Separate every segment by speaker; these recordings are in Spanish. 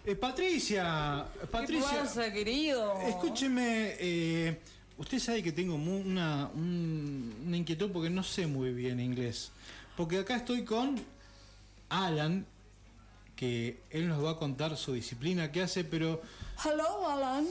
Speaker 1: Patricia,
Speaker 2: ¿Qué pasa, querido?
Speaker 1: Escúcheme, usted sabe que tengo una inquietud porque no sé muy bien inglés. Porque acá estoy con Alan, que él nos va a contar su disciplina que hace, pero...
Speaker 2: Hello, Alan.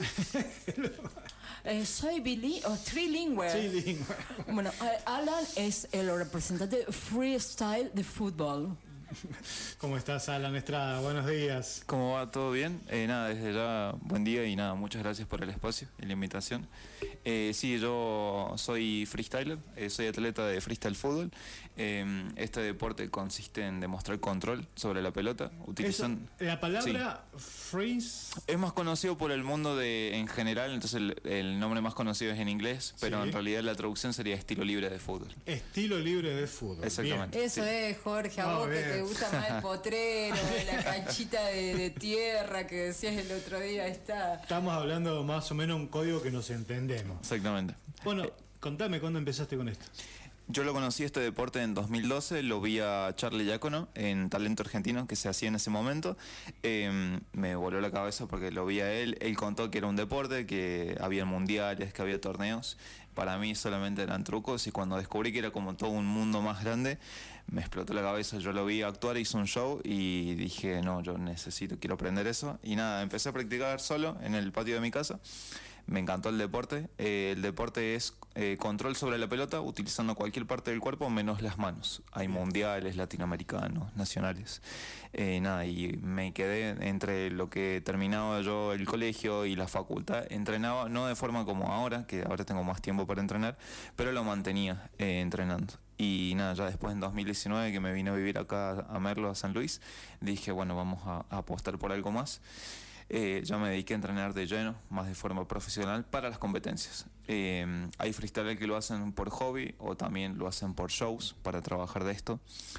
Speaker 2: Soy trilingüe.
Speaker 1: Trilingüe.
Speaker 2: Bueno, Alan es el representante freestyle de fútbol.
Speaker 1: ¿Cómo estás, Alan Estrada? Buenos días.
Speaker 3: ¿Cómo va? ¿Todo bien? Nada, desde ya, buen día y nada, muchas gracias por el espacio y la invitación. Sí, yo soy freestyler, soy atleta de freestyle fútbol. Este deporte consiste en demostrar control sobre la pelota. Utilizando...
Speaker 1: La palabra freeze...
Speaker 3: Es más conocido por el mundo en general, entonces el nombre más conocido es en inglés, pero en realidad la traducción sería estilo libre de fútbol.
Speaker 1: Estilo libre de fútbol.
Speaker 3: Exactamente.
Speaker 2: Bien. Eso sí. Es, Jorge, a vos que te gusta más el potrero, la canchita de tierra que decías el otro día.
Speaker 1: Estamos hablando más o menos un código que nos entendemos.
Speaker 3: Exactamente.
Speaker 1: Bueno, contame, ¿cuándo empezaste con esto?
Speaker 3: Yo lo conocí este deporte en 2012, lo vi a Charlie Giacono en Talento Argentino que se hacía en ese momento. Me voló la cabeza porque lo vi a él contó que era un deporte, que había mundiales, que había torneos. Para mí solamente eran trucos y cuando descubrí que era como todo un mundo más grande, me explotó la cabeza. Yo lo vi actuar, hizo un show y dije, no, yo quiero aprender eso. Y nada, empecé a practicar solo en el patio de mi casa. Me encantó el deporte. El deporte es control sobre la pelota utilizando cualquier parte del cuerpo menos las manos. Hay mundiales, latinoamericanos, nacionales. Nada, y me quedé entre lo que terminaba yo el colegio y la facultad. Entrenaba, no de forma como ahora, que ahora tengo más tiempo para entrenar, pero lo mantenía entrenando. Y nada, ya después en 2019 que me vine a vivir acá a Merlo, a San Luis, dije, bueno, vamos a apostar por algo más. Ya me dediqué a entrenar de lleno, más de forma profesional, para las competencias. Hay freestylers que lo hacen por hobby o también lo hacen por shows, para trabajar de esto.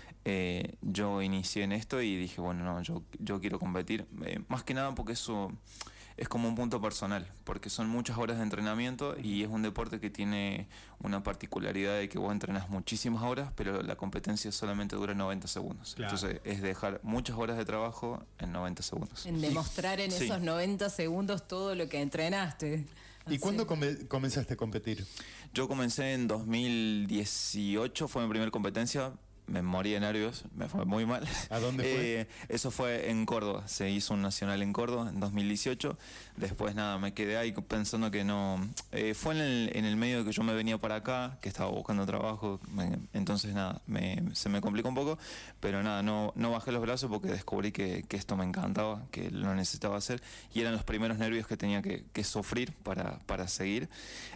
Speaker 3: Yo inicié en esto y dije, bueno, no, yo quiero competir. Más que nada porque eso es como un punto personal, porque son muchas horas de entrenamiento y es un deporte que tiene una particularidad de que vos entrenas muchísimas horas, pero la competencia solamente dura 90 segundos. Claro. Entonces es dejar muchas horas de trabajo en 90 segundos.
Speaker 2: En demostrar en esos 90 segundos todo lo que entrenaste.
Speaker 4: ¿Y cuándo comenzaste a competir?
Speaker 3: Yo comencé en 2018, fue mi primera competencia. Me morí de nervios, me fue muy mal.
Speaker 4: ¿A dónde fue?
Speaker 3: Eso fue en Córdoba, se hizo un nacional en Córdoba en 2018. Después nada, me quedé ahí pensando que no... fue en el medio de que yo me venía para acá, que estaba buscando trabajo, entonces nada, se me complicó un poco, pero nada, no bajé los brazos porque descubrí que esto me encantaba, que lo necesitaba hacer, y eran los primeros nervios que tenía que sufrir para seguir.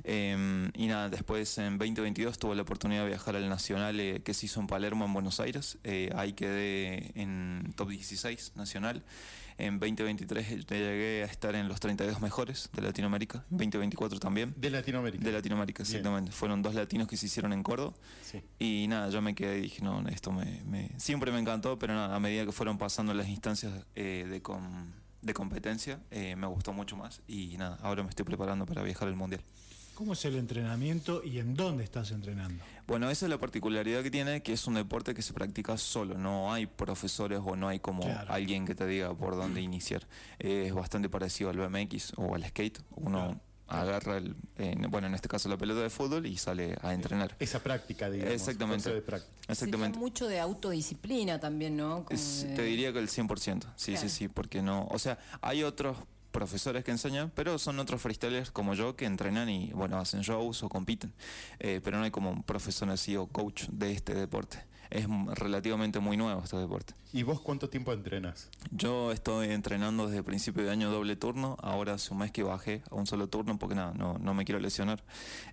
Speaker 3: Y nada, después en 2022 tuve la oportunidad de viajar al nacional que se hizo en Palermo, en Buenos Aires. Ahí quedé en top 16 nacional. En 2023 llegué a estar en los 32 mejores de Latinoamérica. 2024 también.
Speaker 4: ¿De Latinoamérica?
Speaker 3: De Latinoamérica, exactamente. Bien. Fueron 2 latinos que se hicieron en Córdoba. Sí. Y nada, yo me quedé y dije, no, esto siempre me encantó, pero nada, a medida que fueron pasando las instancias de competencia, me gustó mucho más. Y nada, ahora me estoy preparando para viajar al Mundial.
Speaker 1: ¿Cómo es el entrenamiento y en dónde estás entrenando?
Speaker 3: Bueno, esa es la particularidad que tiene, que es un deporte que se practica solo. No hay profesores o no hay como alguien que te diga por dónde iniciar. Es bastante parecido al BMX o al skate. Uno agarra, en este caso la pelota de fútbol y sale a entrenar.
Speaker 4: Esa práctica, digamos.
Speaker 3: Exactamente.
Speaker 4: De práctica.
Speaker 2: Exactamente. Sería mucho de autodisciplina también, ¿no?
Speaker 3: Te diría que el 100%. Sí, claro. Sí, porque no... O sea, hay otros profesores que enseñan, pero son otros freestylers como yo que entrenan y bueno, hacen shows o compiten, pero no hay como un profesor así o coach de este deporte. Es relativamente muy nuevo este deporte.
Speaker 4: ¿Y vos cuánto tiempo entrenas?
Speaker 3: Yo estoy entrenando desde principio de año doble turno. Ahora hace un mes que bajé a un solo turno porque no me quiero lesionar.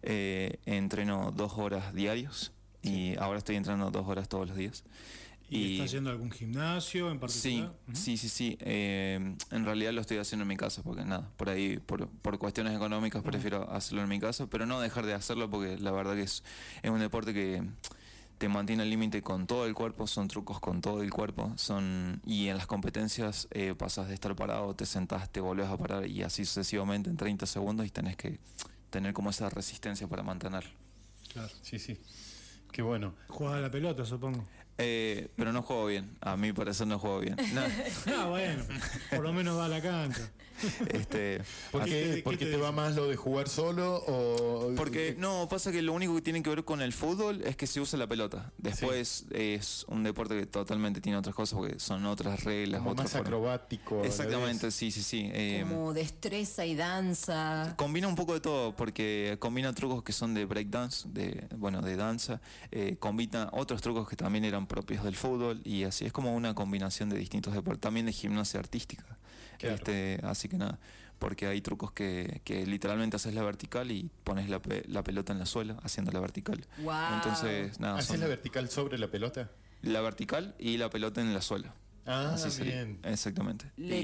Speaker 3: Entreno 2 horas diarios y ahora estoy entrenando 2 horas todos los días.
Speaker 1: ¿Y estás haciendo algún gimnasio en particular?
Speaker 3: Sí. En realidad lo estoy haciendo en mi casa porque nada, por ahí, por cuestiones económicas prefiero hacerlo en mi casa, pero no dejar de hacerlo porque la verdad que es un deporte que te mantiene al límite con todo el cuerpo, son trucos con todo el cuerpo, y en las competencias pasas de estar parado, te sentás, te volvés a parar y así sucesivamente en 30 segundos y tenés que tener como esa resistencia para mantenerlo.
Speaker 4: Claro, sí. Qué bueno.
Speaker 1: ¿Jugás a la pelota, supongo?
Speaker 3: Pero no juego bien. A mí parecer no juego bien. No.
Speaker 1: Bueno, por lo menos va a la cancha.
Speaker 4: ¿Por qué te va más lo de jugar solo o...?
Speaker 3: Porque no, pasa que lo único que tiene que ver con el fútbol es que se usa la pelota. Después es un deporte que totalmente tiene otras cosas porque son otras reglas,
Speaker 4: como
Speaker 3: otras
Speaker 4: más
Speaker 3: formas.
Speaker 4: acrobático.
Speaker 3: Exactamente, sí.
Speaker 2: Como destreza y danza.
Speaker 3: Combina un poco de todo porque combina trucos que son de breakdance, de danza, combina otros trucos que también eran propios del fútbol y así es como una combinación de distintos deportes, también de gimnasia artística.
Speaker 4: Claro.
Speaker 3: Así que nada, porque hay trucos que literalmente haces la vertical y pones la pelota en la suela haciendo la vertical.
Speaker 2: Wow.
Speaker 3: Entonces, nada,
Speaker 4: ¿Haces la vertical sobre la pelota?
Speaker 3: la vertical y la pelota en la suela.
Speaker 4: Ah,
Speaker 3: Así sería.
Speaker 4: bien.
Speaker 3: Exactamente.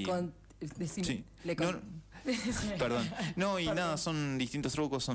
Speaker 3: Sí. Perdón. No, y nada, son distintos trucos,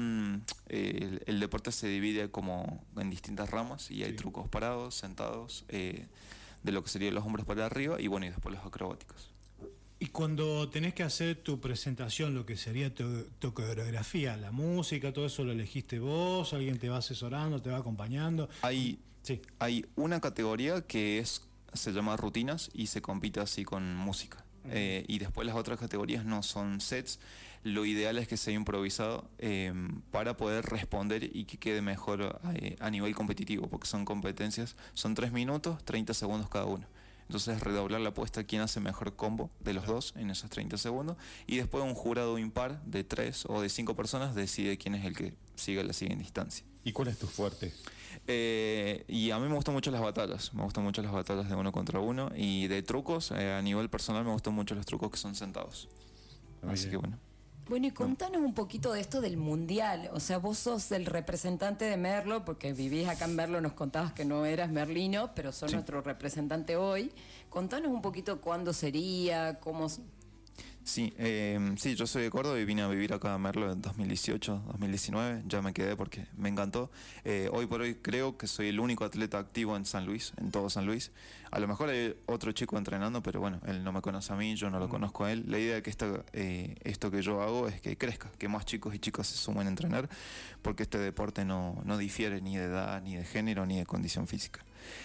Speaker 3: el deporte se divide como en distintas ramas y hay trucos parados, sentados, de lo que serían los hombros para arriba y bueno, y después los acrobáticos.
Speaker 1: Y cuando tenés que hacer tu presentación, lo que sería tu coreografía, la música, todo eso lo elegiste vos, alguien te va asesorando, te va acompañando.
Speaker 3: Hay una categoría que se llama rutinas y se compite así con música. Y después las otras categorías no son sets. Lo ideal es que sea improvisado para poder responder y que quede mejor a nivel competitivo, porque son competencias, son 3 minutos, 30 segundos cada uno. Entonces redoblar la apuesta a quién hace mejor combo de los dos en esos 30 segundos y después un jurado impar de 3 o de 5 personas decide quién es el que sigue la siguiente instancia.
Speaker 4: ¿Y cuál es tu fuerte?
Speaker 3: Y a mí me gustan mucho las batallas, de uno contra uno y de trucos, a nivel personal me gustan mucho los trucos que son sentados. Así que bueno.
Speaker 2: Bueno, y contanos un poquito de esto del mundial. O sea, vos sos el representante de Merlo, porque vivís acá en Merlo, nos contabas que no eras merlino, pero sos nuestro representante hoy. Contanos un poquito cuándo sería, cómo...
Speaker 3: Sí, yo soy de Córdoba y vine a vivir acá a Merlo en 2018, 2019, ya me quedé porque me encantó. Hoy por hoy creo que soy el único atleta activo en San Luis, en todo San Luis. A lo mejor hay otro chico entrenando, pero bueno, él no me conoce a mí, yo no lo conozco a él. La idea de que esto que yo hago es que crezca, que más chicos y chicas se sumen a entrenar, porque este deporte no difiere ni de edad, ni de género, ni de condición física.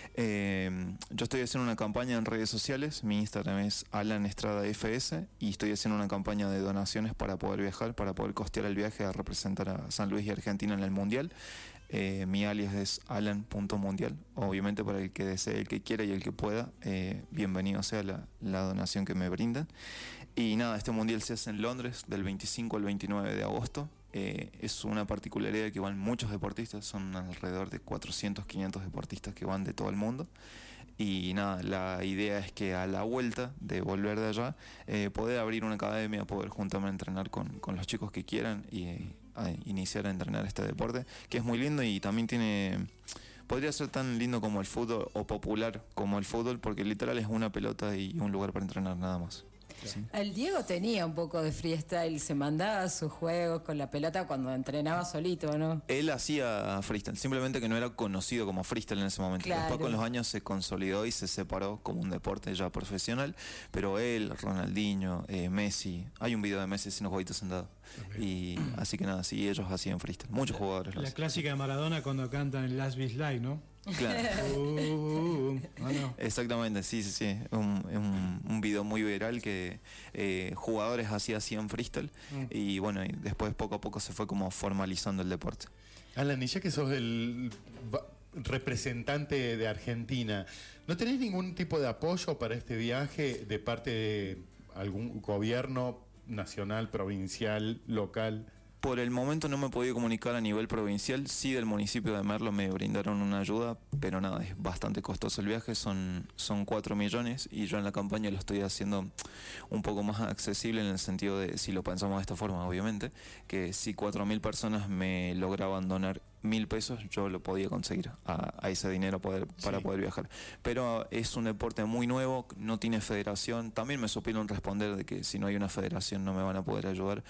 Speaker 3: Yo estoy haciendo una campaña en redes sociales, mi Instagram es Alan Estrada FS y estoy haciendo una campaña de donaciones para poder viajar, para poder costear el viaje a representar a San Luis y Argentina en el Mundial. Mi alias es alan.mundial, obviamente para el que desee, el que quiera y el que pueda, bienvenido sea la donación que me brindan. Y nada, este Mundial se hace en Londres del 25 al 29 de agosto. Es una particularidad que van muchos deportistas, son alrededor de 400, 500 deportistas que van de todo el mundo. Y nada, la idea es que a la vuelta de volver de allá, poder abrir una academia, poder juntarme a entrenar con los chicos que quieran y a iniciar a entrenar este deporte, que es muy lindo y también podría ser tan lindo como el fútbol o popular como el fútbol, porque literal es una pelota y un lugar para entrenar nada más. Sí.
Speaker 2: El Diego tenía un poco de freestyle, se mandaba sus juegos con la pelota cuando entrenaba solito, ¿no?
Speaker 3: Él hacía freestyle, simplemente que no era conocido como freestyle en ese momento.
Speaker 2: Claro.
Speaker 3: Después con los años se consolidó y se separó como un deporte ya profesional, pero él, Ronaldinho, Messi, hay un video de Messi sin los huevitos sentados. Y así que nada, sí, ellos hacían freestyle. Muchos jugadores lo
Speaker 1: La
Speaker 3: hacen.
Speaker 1: clásica de Maradona cuando cantan el Last Beat Live, ¿no?
Speaker 3: Claro.
Speaker 1: No.
Speaker 3: Exactamente, sí. Un video muy viral que jugadores hacían freestyle y bueno, y después poco a poco se fue como formalizando el deporte.
Speaker 4: Alan, y ya que sos el representante de Argentina, ¿no tenés ningún tipo de apoyo para este viaje de parte de algún gobierno nacional, provincial, local?
Speaker 3: Por el momento no me he podido comunicar a nivel provincial, sí del municipio de Merlo me brindaron una ayuda, pero nada, es bastante costoso el viaje, son 4 millones y yo en la campaña lo estoy haciendo un poco más accesible en el sentido de, si lo pensamos de esta forma obviamente, que si 4.000 personas me lograban donar 1.000 pesos, yo lo podía conseguir a ese dinero para poder viajar. Pero es un deporte muy nuevo, no tiene federación, también me supieron responder de que si no hay una federación no me van a poder ayudar.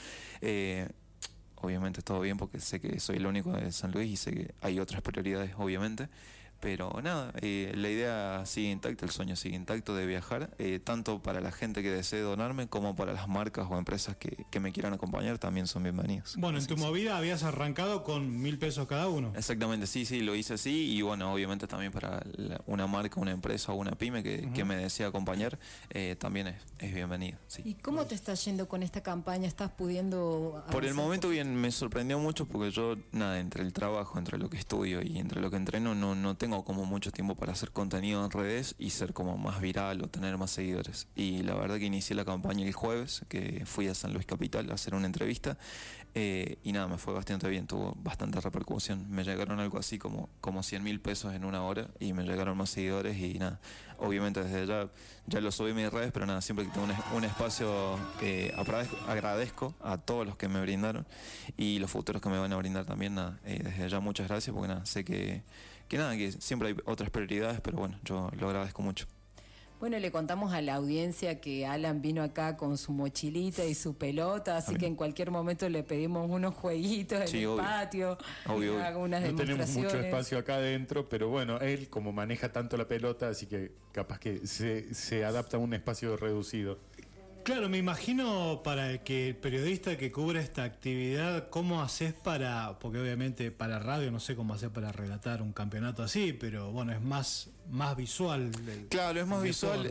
Speaker 3: Obviamente todo bien porque sé que soy el único de San Luis y sé que hay otras prioridades, obviamente, Pero nada, la idea sigue intacta, el sueño sigue intacto de viajar, tanto para la gente que desee donarme como para las marcas o empresas que me quieran acompañar, también son bienvenidos.
Speaker 1: Bueno, en tu movida habías arrancado con 1.000 pesos cada uno.
Speaker 3: Exactamente, sí, lo hice así y bueno, obviamente también para una marca, una empresa o una pyme que me desea acompañar, también es bienvenido. Sí.
Speaker 2: ¿Y cómo te está yendo con esta campaña? ¿Estás pudiendo...?
Speaker 3: Por el momento bien, me sorprendió mucho porque yo, nada, entre el trabajo, entre lo que estudio y entre lo que entreno, no tengo como mucho tiempo para hacer contenido en redes y ser como más viral o tener más seguidores. Y la verdad que inicié la campaña el jueves, que fui a San Luis Capital a hacer una entrevista, y nada, me fue bastante bien, tuvo bastante repercusión. Me llegaron algo así como 100.000 pesos en una hora y me llegaron más seguidores y nada. Obviamente desde ya lo subí a mis redes, pero nada, siempre que tengo un espacio, agradezco a todos los que me brindaron y los futuros que me van a brindar también, nada, desde ya muchas gracias porque nada, sé que siempre hay otras prioridades, pero bueno, yo lo agradezco mucho.
Speaker 2: Bueno, le contamos a la audiencia que Alan vino acá con su mochilita y su pelota, así que en cualquier momento le pedimos unos jueguitos en el patio,
Speaker 3: obvio.
Speaker 2: Haga unas
Speaker 4: no tenemos
Speaker 2: demostraciones.
Speaker 4: mucho espacio acá adentro, pero bueno, él como maneja tanto la pelota, así que capaz que se adapta a un espacio reducido.
Speaker 1: Claro, me imagino para el periodista que cubre esta actividad, ¿cómo haces porque obviamente para radio no sé cómo hacer para relatar un campeonato así, pero bueno, es más visual.
Speaker 3: Claro, es más visual,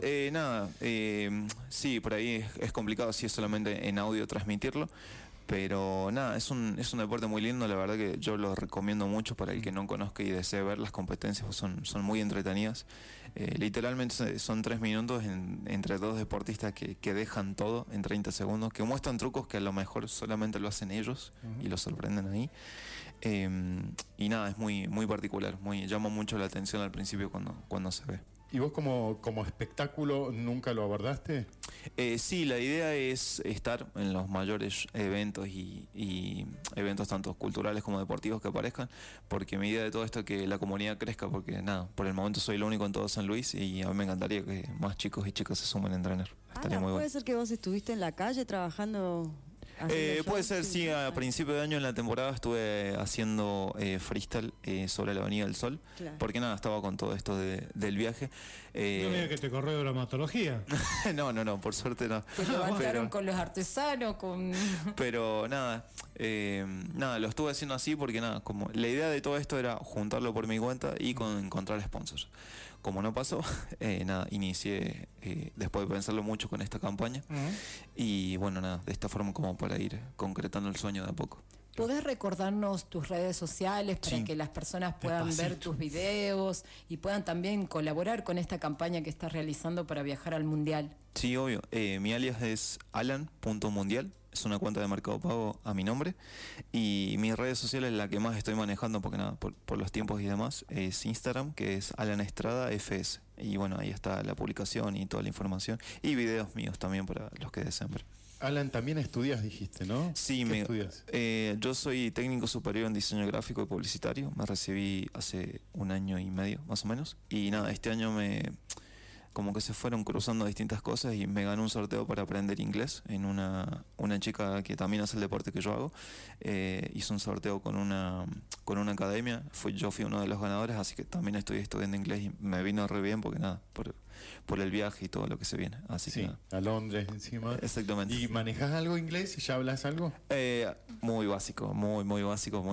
Speaker 3: sí, por ahí es complicado si es solamente en audio transmitirlo. Pero nada, es un deporte muy lindo, la verdad que yo lo recomiendo mucho para el que no conozca y desee ver las competencias, pues son muy entretenidas. Literalmente son 3 minutos entre dos deportistas que dejan todo en 30 segundos, que muestran trucos que a lo mejor solamente lo hacen ellos y los sorprenden ahí. Y nada, es muy particular, llama mucho la atención al principio cuando se ve.
Speaker 4: ¿Y vos como espectáculo nunca lo abordaste?
Speaker 3: Sí, la idea es estar en los mayores eventos y eventos tanto culturales como deportivos que aparezcan, porque mi idea de todo esto es que la comunidad crezca, porque nada, por el momento soy el único en todo San Luis y a mí me encantaría que más chicos y chicas se sumen a entrenar. Estaría muy
Speaker 5: ¿Puede
Speaker 3: bueno.
Speaker 5: ser que vos estuviste en la calle trabajando?
Speaker 3: Puede ser, sí, a principio de año en la temporada estuve haciendo freestyle sobre la Avenida del Sol,
Speaker 5: Claro.
Speaker 3: porque nada, estaba con todo esto del viaje.
Speaker 1: No me digas que te corrió bromatología.
Speaker 3: No, por suerte no.
Speaker 2: Te levantaron con los artesanos,
Speaker 3: Pero nada, lo estuve haciendo así porque nada, como la idea de todo esto era juntarlo por mi cuenta y encontrar sponsors. Como no pasó, nada, inicié después de pensarlo mucho con esta campaña y bueno, nada, de esta forma como para ir concretando el sueño de a poco.
Speaker 2: ¿Podés recordarnos tus redes sociales para que las personas puedan ver tus videos y puedan también colaborar con esta campaña que estás realizando para viajar al Mundial?
Speaker 3: Sí, obvio. Mi alias es alan.mundial. Es una cuenta de Mercado Pago a mi nombre. Y mis redes sociales, la que más estoy manejando, porque nada, por los tiempos y demás, es Instagram, que es Alan Estrada FS. Y bueno, ahí está la publicación y toda la información. Y videos míos también para los que deseen ver.
Speaker 4: Alan, también estudias, dijiste, ¿no?
Speaker 3: Sí,
Speaker 4: ¿Qué estudias?
Speaker 3: Yo soy técnico superior en diseño gráfico y publicitario. Me recibí hace 1 año y medio, más o menos. Y nada, este año como que se fueron cruzando distintas cosas y me gané un sorteo para aprender inglés en una chica que también hace el deporte que yo hago. Hizo un sorteo con una academia. Yo fui uno de los ganadores, así que también estoy estudiando inglés y me vino re bien porque nada, por el viaje y todo lo que se viene. Así
Speaker 4: Sí,
Speaker 3: que nada.
Speaker 4: a Londres encima.
Speaker 3: Exactamente.
Speaker 4: ¿Y manejas algo inglés y ya hablas algo?
Speaker 3: Muy básico, muy básico,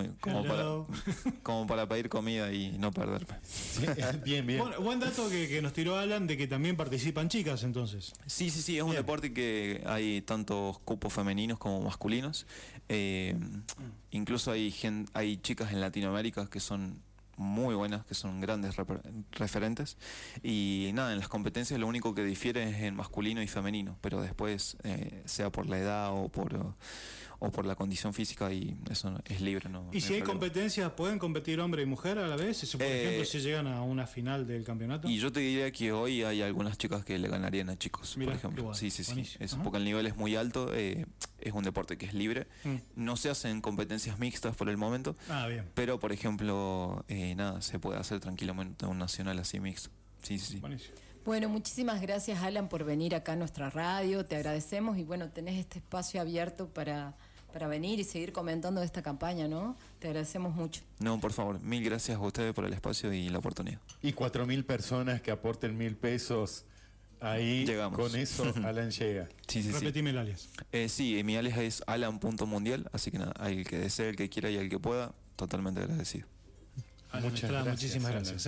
Speaker 3: como para pedir comida y no perderme.
Speaker 4: Sí, bien.
Speaker 1: Bueno, buen dato que nos tiró Alan de que también participan chicas entonces.
Speaker 3: Sí, es un deporte que hay tantos cupos femeninos como masculinos. Incluso hay chicas en Latinoamérica que son muy buenas, que son grandes referentes. Y nada, en las competencias lo único que difiere es en masculino y femenino, pero después, sea por la edad o por la condición física, y eso es libre.
Speaker 1: ¿Y si hay competencias, pueden competir hombre y mujer a la vez? Por ejemplo, si llegan a una final del campeonato.
Speaker 3: Y yo te diría que hoy hay algunas chicas que le ganarían a chicos,
Speaker 1: Mirá,
Speaker 3: por ejemplo.
Speaker 1: igual,
Speaker 3: Sí.
Speaker 1: buenísimo.
Speaker 3: Porque el nivel es muy alto, es un deporte que es libre. No se hacen competencias mixtas por el momento.
Speaker 1: Bien.
Speaker 3: Pero, por ejemplo, nada, se puede hacer tranquilamente un nacional así mixto. Sí.
Speaker 1: Buenísimo.
Speaker 2: Bueno, muchísimas gracias, Alan, por venir acá a nuestra radio. Te agradecemos y bueno, tenés este espacio abierto para para venir y seguir comentando de esta campaña, ¿no? Te agradecemos mucho.
Speaker 3: No, por favor, mil gracias a ustedes por el espacio y la oportunidad.
Speaker 4: Y 4.000 personas que aporten 1.000 pesos, ahí
Speaker 3: llegamos.
Speaker 4: Con eso Alan llega.
Speaker 3: Sí, sí,
Speaker 1: Repetime el alias.
Speaker 3: Sí, mi alias es alan.mundial, así que nada, el que desee, el que quiera y el que pueda, totalmente agradecido.
Speaker 1: Alan
Speaker 4: Muchas
Speaker 1: Estrada,
Speaker 4: gracias,
Speaker 1: muchísimas
Speaker 4: Alan.
Speaker 1: gracias.